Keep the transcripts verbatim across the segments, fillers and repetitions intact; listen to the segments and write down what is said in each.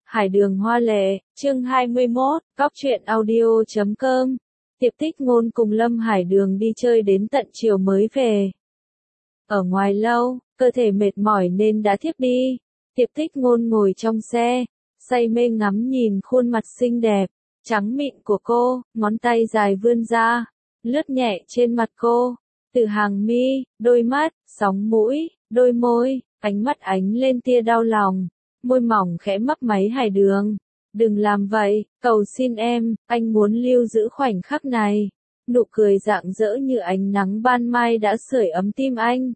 Hải đường hoa lệ, chương hai mươi mốt, góc truyện audio chấm com. Tiệp Tích Ngôn cùng Lâm Hải Đường đi chơi đến tận chiều mới về. Ở ngoài lâu, cơ thể mệt mỏi nên đã thiếp đi. Tiệp Tích Ngôn ngồi trong xe, say mê ngắm nhìn khuôn mặt xinh đẹp, trắng mịn của cô, ngón tay dài vươn ra, lướt nhẹ trên mặt cô, từ hàng mi, đôi mắt, sóng mũi, đôi môi, ánh mắt ánh lên tia đau lòng. Môi mỏng khẽ mấp máy Hải Đường. Đừng làm vậy, cầu xin em, anh muốn lưu giữ khoảnh khắc này. Nụ cười rạng rỡ như ánh nắng ban mai đã sưởi ấm tim anh.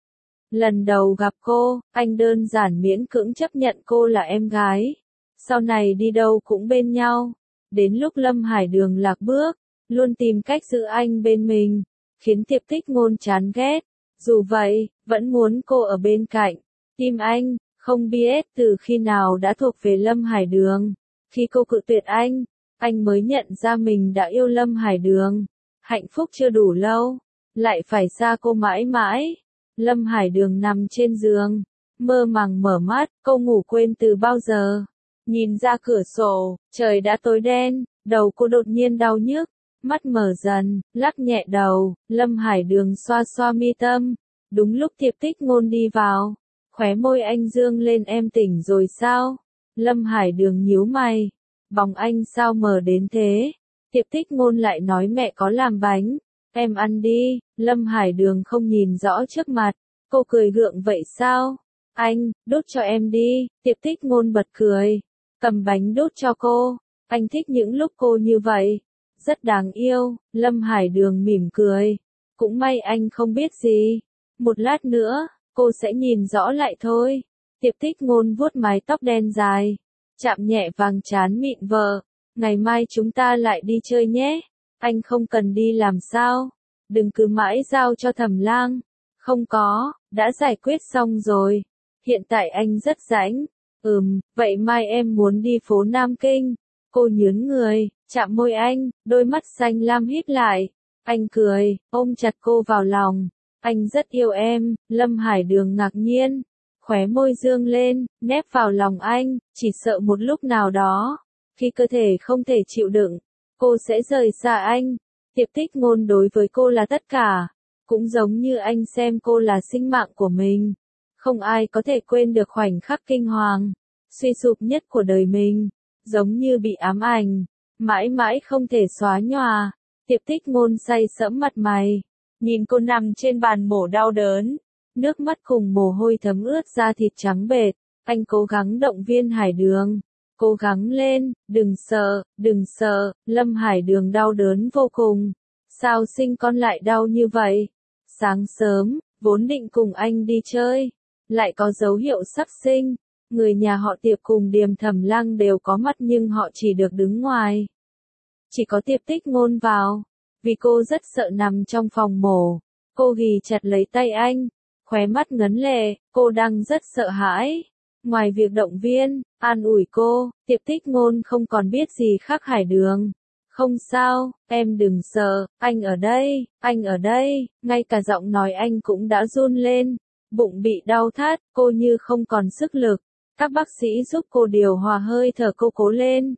Lần đầu gặp cô, anh đơn giản miễn cưỡng chấp nhận cô là em gái. Sau này đi đâu cũng bên nhau. Đến lúc Lâm Hải Đường lạc bước, luôn tìm cách giữ anh bên mình, khiến Tiệp Tích Ngôn chán ghét. Dù vậy, vẫn muốn cô ở bên cạnh. Tim anh, không biết từ khi nào đã thuộc về Lâm Hải Đường. Khi cô cự tuyệt anh, anh mới nhận ra mình đã yêu Lâm Hải Đường. Hạnh phúc chưa đủ lâu, lại phải xa cô mãi mãi. Lâm Hải Đường nằm trên giường, mơ màng mở mắt, cô ngủ quên từ bao giờ. Nhìn ra cửa sổ, trời đã tối đen, đầu cô đột nhiên đau nhức, mắt mở dần, lắc nhẹ đầu. Lâm Hải Đường xoa xoa mi tâm. Đúng lúc Tiệp Tích Ngôn đi vào, khóe môi anh dương lên, em tỉnh rồi sao? Lâm Hải Đường nhíu mày, bóng anh sao mờ đến thế? Tiệp Tích Ngôn lại nói mẹ có làm bánh, em ăn đi. Lâm Hải Đường không nhìn rõ trước mặt, cô cười gượng vậy sao? Anh, đút cho em đi. Tiệp Tích Ngôn bật cười, cầm bánh đút cho cô. Anh thích những lúc cô như vậy, rất đáng yêu. Lâm Hải Đường mỉm cười, cũng may anh không biết gì. Một lát nữa, cô sẽ nhìn rõ lại thôi. Tiệp Tích Ngôn vuốt mái tóc đen dài, chạm nhẹ vàng trán mịn vợ. Ngày mai chúng ta lại đi chơi nhé. Anh không cần đi làm sao? Đừng cứ mãi giao cho Thẩm Lang. Không có, đã giải quyết xong rồi. Hiện tại anh rất rảnh. Ừm, vậy mai em muốn đi phố Nam Kinh. Cô nhướng người, chạm môi anh, đôi mắt xanh lam híp lại. Anh cười, ôm chặt cô vào lòng. Anh rất yêu em. Lâm Hải Đường ngạc nhiên, khóe môi dương lên, nép vào lòng anh, chỉ sợ một lúc nào đó, khi cơ thể không thể chịu đựng, cô sẽ rời xa anh. Tiệp Tích Ngôn đối với cô là tất cả, cũng giống như anh xem cô là sinh mạng của mình. Không ai có thể quên được khoảnh khắc kinh hoàng, suy sụp nhất của đời mình, giống như bị ám ảnh, mãi mãi không thể xóa nhòa. Tiệp Tích Ngôn say sẫm mặt mày, nhìn cô nằm trên bàn mổ đau đớn, nước mắt cùng mồ hôi thấm ướt da thịt trắng bệch. Anh cố gắng động viên Hải Đường, cố gắng lên, đừng sợ, đừng sợ. Lâm Hải Đường đau đớn vô cùng. Sao sinh con lại đau như vậy? Sáng sớm, vốn định cùng anh đi chơi, lại có dấu hiệu sắp sinh. Người nhà họ Tiệp cùng Điềm Thẩm Lang đều có mặt nhưng họ chỉ được đứng ngoài. Chỉ có Tiệp Tích Ngôn vào, vì cô rất sợ nằm trong phòng mổ. Cô ghì chặt lấy tay anh, khóe mắt ngấn lệ, cô đang rất sợ hãi. Ngoài việc động viên, an ủi cô, Tiệp Tích Ngôn không còn biết gì khác. Hải Đường, không sao, em đừng sợ, anh ở đây, anh ở đây. Ngay cả giọng nói anh cũng đã run lên, bụng bị đau thắt, cô như không còn sức lực. Các bác sĩ giúp cô điều hòa hơi thở, cô cố lên.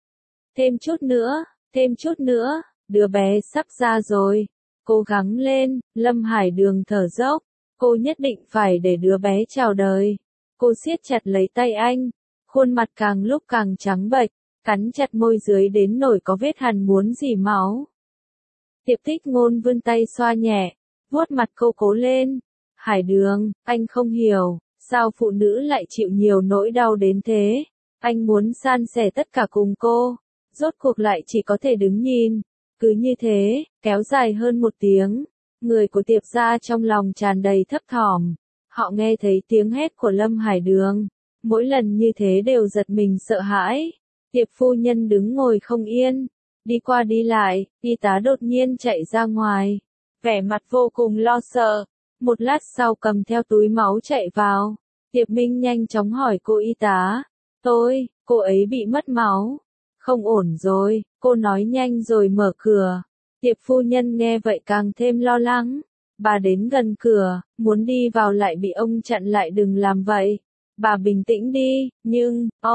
Thêm chút nữa, thêm chút nữa, đứa bé sắp ra rồi. Cố gắng lên. Lâm Hải Đường thở dốc, cô nhất định phải để đứa bé chào đời. Cô siết chặt lấy tay anh, khuôn mặt càng lúc càng trắng bệch, cắn chặt môi dưới đến nỗi có vết hằn muốn rỉ máu. Tiệp Tích Ngôn vươn tay xoa nhẹ, vuốt mặt cô, cố lên. Hải Đường, anh không hiểu, sao phụ nữ lại chịu nhiều nỗi đau đến thế. Anh muốn san sẻ tất cả cùng cô, rốt cuộc lại chỉ có thể đứng nhìn. Cứ như thế, kéo dài hơn một tiếng, người của Tiệp gia trong lòng tràn đầy thấp thỏm. Họ nghe thấy tiếng hét của Lâm Hải Đường, mỗi lần như thế đều giật mình sợ hãi. Tiệp phu nhân đứng ngồi không yên, đi qua đi lại. Y tá đột nhiên chạy ra ngoài, vẻ mặt vô cùng lo sợ. Một lát sau cầm theo túi máu chạy vào. Tiệp Minh nhanh chóng hỏi cô y tá, tôi, cô ấy bị mất máu. Không ổn rồi, cô nói nhanh rồi mở cửa. Tiệp phu nhân nghe vậy càng thêm lo lắng. Bà đến gần cửa, muốn đi vào lại bị ông chặn lại, đừng làm vậy. Bà bình tĩnh đi. Nhưng, ông,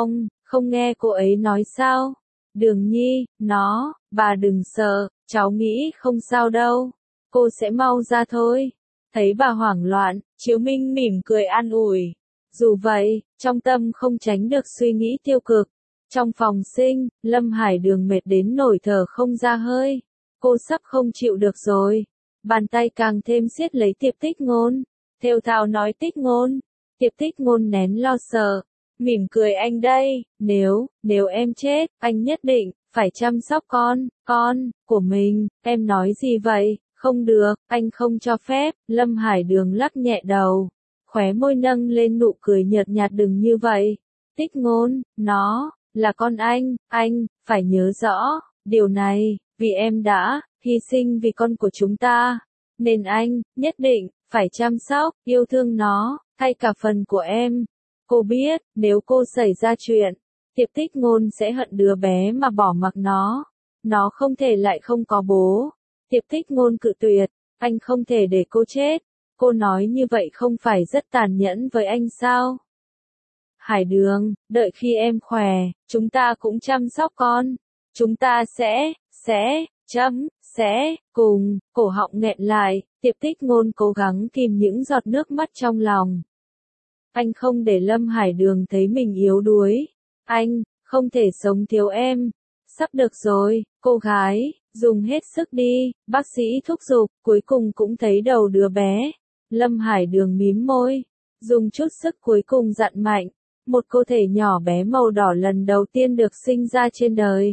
Không nghe cô ấy nói sao? Đường Nhi, nó, bà đừng sợ, cháu nghĩ không sao đâu. Cô sẽ mau ra thôi. Thấy bà hoảng loạn, Chiếu Minh mỉm cười an ủi. Dù vậy, trong tâm không tránh được suy nghĩ tiêu cực. Trong phòng sinh, Lâm Hải Đường mệt đến nổi thở không ra hơi. Cô sắp không chịu được rồi. Bàn tay càng thêm siết lấy Tiệp Tích Ngôn. Thều thào nói Tích Ngôn. Tiệp Tích Ngôn nén lo sợ. Mỉm cười anh đây, nếu, nếu em chết, anh nhất định, phải chăm sóc con, con, của mình. Em nói gì vậy? Không được, anh không cho phép. Lâm Hải Đường lắc nhẹ đầu. Khóe môi nâng lên nụ cười nhợt nhạt đừng như vậy. Tích Ngôn, nó, là con anh, anh, phải nhớ rõ, điều này, vì em đã, hy sinh vì con của chúng ta. Nên anh, nhất định, phải chăm sóc, yêu thương nó, thay cả phần của em. Cô biết, nếu cô xảy ra chuyện, Tiệp Tích Ngôn sẽ hận đứa bé mà bỏ mặc nó. Nó không thể lại không có bố. Tiệp Tích Ngôn cự tuyệt, anh không thể để cô chết. Cô nói như vậy không phải rất tàn nhẫn với anh sao? Hải Đường, đợi khi em khỏe, chúng ta cũng chăm sóc con. Chúng ta sẽ, sẽ, chấm, sẽ, cùng, cổ họng nghẹn lại, Tiệp Tích Ngôn cố gắng kìm những giọt nước mắt trong lòng. Anh không để Lâm Hải Đường thấy mình yếu đuối. Anh, không thể sống thiếu em. Sắp được rồi, cô gái, dùng hết sức đi, bác sĩ thúc giục, cuối cùng cũng thấy đầu đứa bé. Lâm Hải Đường mím môi, dùng chút sức cuối cùng dặn mạnh. Một cơ thể nhỏ bé màu đỏ lần đầu tiên được sinh ra trên đời.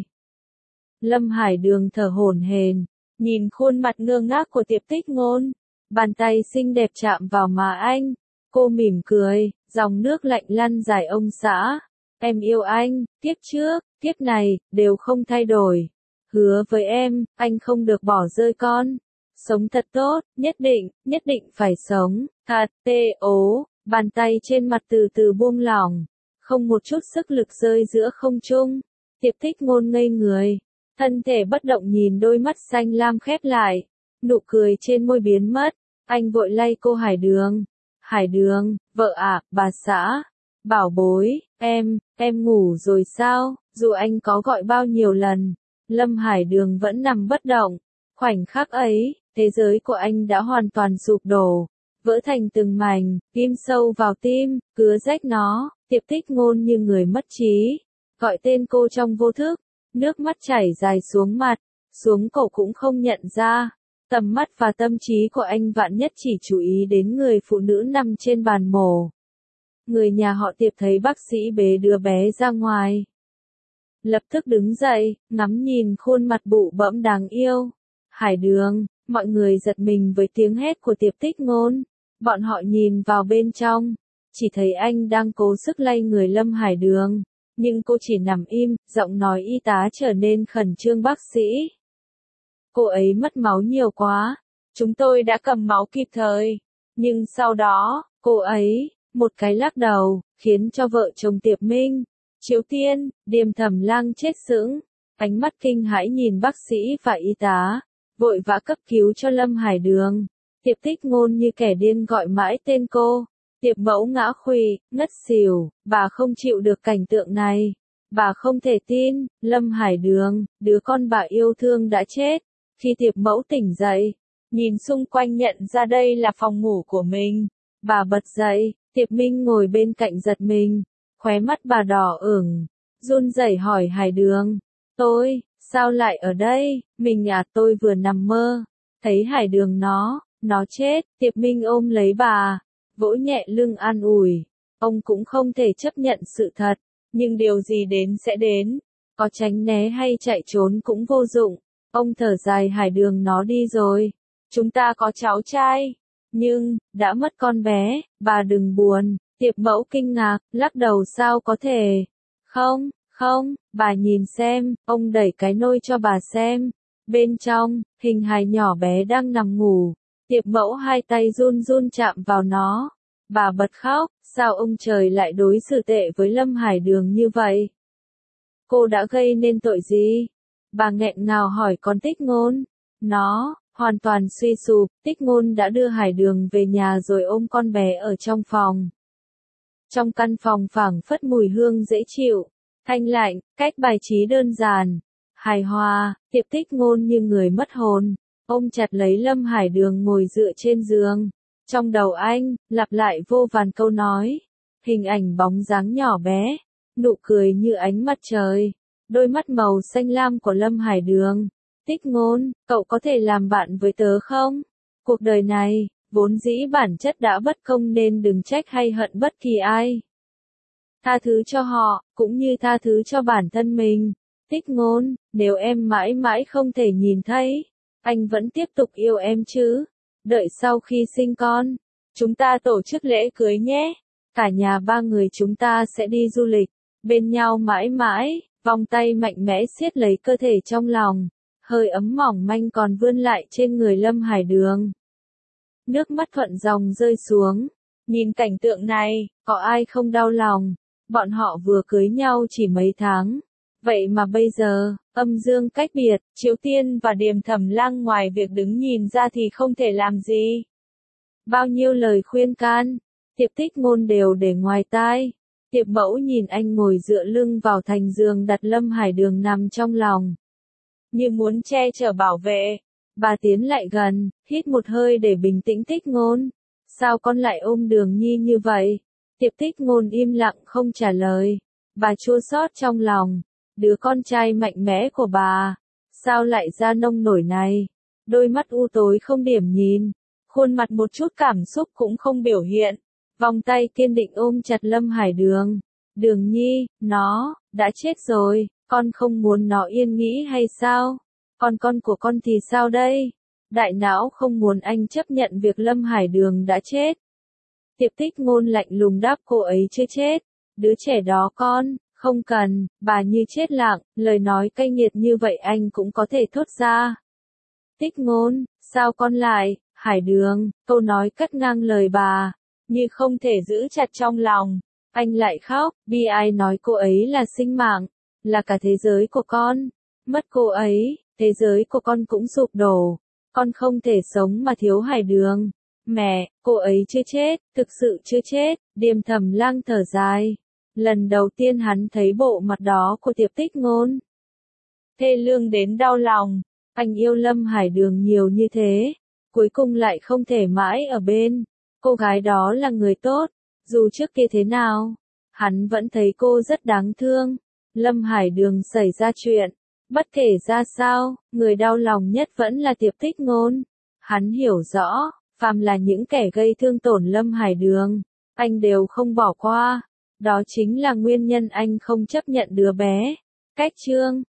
Lâm Hải Đường thở hổn hển, nhìn khuôn mặt ngơ ngác của Tiệp Tích Ngôn. Bàn tay xinh đẹp chạm vào má anh. Cô mỉm cười, dòng nước lạnh lăn dài ông xã. Em yêu anh, kiếp trước, kiếp này, đều không thay đổi. Hứa với em, anh không được bỏ rơi con. Sống thật tốt, nhất định, nhất định phải sống, thật, tê ố, bàn tay trên mặt từ từ buông lỏng. Không một chút sức lực rơi giữa không trung. Tiệp Tích Ngôn ngây người. Thân thể bất động nhìn đôi mắt xanh lam khép lại. Nụ cười trên môi biến mất. Anh vội lay cô Hải Đường. Hải Đường, vợ ạ, bà xã. Bảo bối, em, em ngủ rồi sao? Dù anh có gọi bao nhiêu lần, Lâm Hải Đường vẫn nằm bất động. Khoảnh khắc ấy, thế giới của anh đã hoàn toàn sụp đổ. Vỡ thành từng mảnh, ghim sâu vào tim, cứa rách nó. Tiệp Tích Ngôn như người mất trí. Gọi tên cô trong vô thức. Nước mắt chảy dài xuống mặt, xuống cổ cũng không nhận ra. Tầm mắt và tâm trí của anh vạn nhất chỉ chú ý đến người phụ nữ nằm trên bàn mổ. Người nhà họ Tiệp thấy bác sĩ bế đứa bé ra ngoài. Lập tức đứng dậy, ngắm nhìn khuôn mặt bụ bẫm đáng yêu. Hải Đường, mọi người giật mình với tiếng hét của Tiệp Tích Ngôn. Bọn họ nhìn vào bên trong. Chỉ thấy anh đang cố sức lay người Lâm Hải Đường. Nhưng cô chỉ nằm im, giọng nói y tá trở nên khẩn trương bác sĩ. Cô ấy mất máu nhiều quá. Chúng tôi đã cầm máu kịp thời. Nhưng sau đó, cô ấy, một cái lắc đầu, khiến cho vợ chồng Tiệp Minh, Chiếu Tiên, Điềm Thẩm Lang chết sững. Ánh mắt kinh hãi nhìn bác sĩ và y tá. Vội vã cấp cứu cho Lâm Hải Đường. Tiệp Tích Ngôn như kẻ điên gọi mãi tên cô. Tiệp Mẫu ngã khuỵu, ngất xỉu, bà không chịu được cảnh tượng này. Bà không thể tin, Lâm Hải Đường, đứa con bà yêu thương đã chết. Khi Tiệp Mẫu tỉnh dậy, nhìn xung quanh nhận ra đây là phòng ngủ của mình. Bà bật dậy, Tiệp Minh ngồi bên cạnh giật mình. Khóe mắt bà đỏ ửng, run rẩy hỏi Hải Đường. Tôi, sao lại ở đây? Mình à tôi vừa nằm mơ. Thấy Hải Đường nó, nó chết. Tiệp Minh ôm lấy bà. Vỗ nhẹ lưng an ủi. Ông cũng không thể chấp nhận sự thật. Nhưng điều gì đến sẽ đến. Có tránh né hay chạy trốn cũng vô dụng. Ông thở dài Hải Đường nó đi rồi. Chúng ta có cháu trai. Nhưng, đã mất con bé, bà đừng buồn. Tiệp Mẫu kinh ngạc, lắc đầu sao có thể. Không, không, bà nhìn xem, ông đẩy cái nôi cho bà xem. Bên trong, hình hài nhỏ bé đang nằm ngủ. Tiệp Mẫu hai tay run run chạm vào nó. Bà bật khóc, sao ông trời lại đối xử tệ với Lâm Hải Đường như vậy? Cô đã gây nên tội gì? Bà nghẹn ngào hỏi con Tích Ngôn. Nó, hoàn toàn suy sụp, Tích Ngôn đã đưa Hải Đường về nhà rồi ôm con bé ở trong phòng. Trong căn phòng phảng phất mùi hương dễ chịu. thanh lạnh, cách bài trí đơn giản, hài hòa, Tiệp Tích Ngôn như người mất hồn, ôm chặt lấy Lâm Hải Đường ngồi dựa trên giường. Trong đầu anh, lặp lại vô vàn câu nói, hình ảnh bóng dáng nhỏ bé, nụ cười như ánh mặt trời, đôi mắt màu xanh lam của Lâm Hải Đường. Tích Ngôn, cậu có thể làm bạn với tớ không? Cuộc đời này, vốn dĩ bản chất đã bất công nên đừng trách hay hận bất kỳ ai. Tha thứ cho họ, cũng như tha thứ cho bản thân mình. Tích Ngôn, nếu em mãi mãi không thể nhìn thấy, anh vẫn tiếp tục yêu em chứ. Đợi sau khi sinh con, chúng ta tổ chức lễ cưới nhé. Cả nhà ba người chúng ta sẽ đi du lịch, bên nhau mãi mãi. Vòng tay mạnh mẽ siết lấy cơ thể trong lòng, hơi ấm mỏng manh còn vươn lại trên người Lâm Hải Đường. Nước mắt thuận dòng rơi xuống. Nhìn cảnh tượng này, có ai không đau lòng? Bọn họ vừa cưới nhau chỉ mấy tháng. Vậy mà bây giờ, âm dương cách biệt, Chiếu Tiên và Điềm Thẩm Lăng ngoài việc đứng nhìn ra thì không thể làm gì. Bao nhiêu lời khuyên can, Tiệp Tích Ngôn đều để ngoài tai. Tiệp Mẫu nhìn anh ngồi dựa lưng vào thành giường đặt Lâm Hải Đường nằm trong lòng. Như muốn che chở bảo vệ. Bà tiến lại gần, hít một hơi để bình tĩnh Tích Ngôn. Sao con lại ôm Đường Nhi như vậy? Tiệp Tích Ngôn im lặng không trả lời. Bà chua xót trong lòng. Đứa con trai mạnh mẽ của bà. Sao lại ra nông nổi này? Đôi mắt u tối không điểm nhìn. Khuôn mặt một chút cảm xúc cũng không biểu hiện. Vòng tay kiên định ôm chặt Lâm Hải Đường. Đường Nhi, nó, đã chết rồi, con không muốn nó yên nghĩ hay sao? Còn con của con thì sao đây? Đại não không muốn anh chấp nhận việc Lâm Hải Đường đã chết. Tiệp Tích Ngôn lạnh lùng đáp cô ấy chưa chết. Đứa trẻ đó con, không cần, bà như chết lặng, lời nói cay nghiệt như vậy anh cũng có thể thốt ra. Tích Ngôn, sao con lại, Hải Đường, câu nói cắt ngang lời bà. Như không thể giữ chặt trong lòng, anh lại khóc, bi ai nói cô ấy là sinh mạng, là cả thế giới của con. Mất cô ấy, thế giới của con cũng sụp đổ, con không thể sống mà thiếu Hải Đường. Mẹ, cô ấy chưa chết, thực sự chưa chết. Điềm Thẩm Lăng thở dài. Lần đầu tiên hắn thấy bộ mặt đó của Tiệp Tích Ngôn. Thê lương đến đau lòng, anh yêu Lâm Hải Đường nhiều như thế, cuối cùng lại không thể mãi ở bên. Cô gái đó là người tốt, dù trước kia thế nào, hắn vẫn thấy cô rất đáng thương. Lâm Hải Đường xảy ra chuyện, bất kể ra sao, người đau lòng nhất vẫn là Tiệp Tích Ngôn. Hắn hiểu rõ, phàm là những kẻ gây thương tổn Lâm Hải Đường, anh đều không bỏ qua. Đó chính là nguyên nhân anh không chấp nhận đứa bé. Cách chương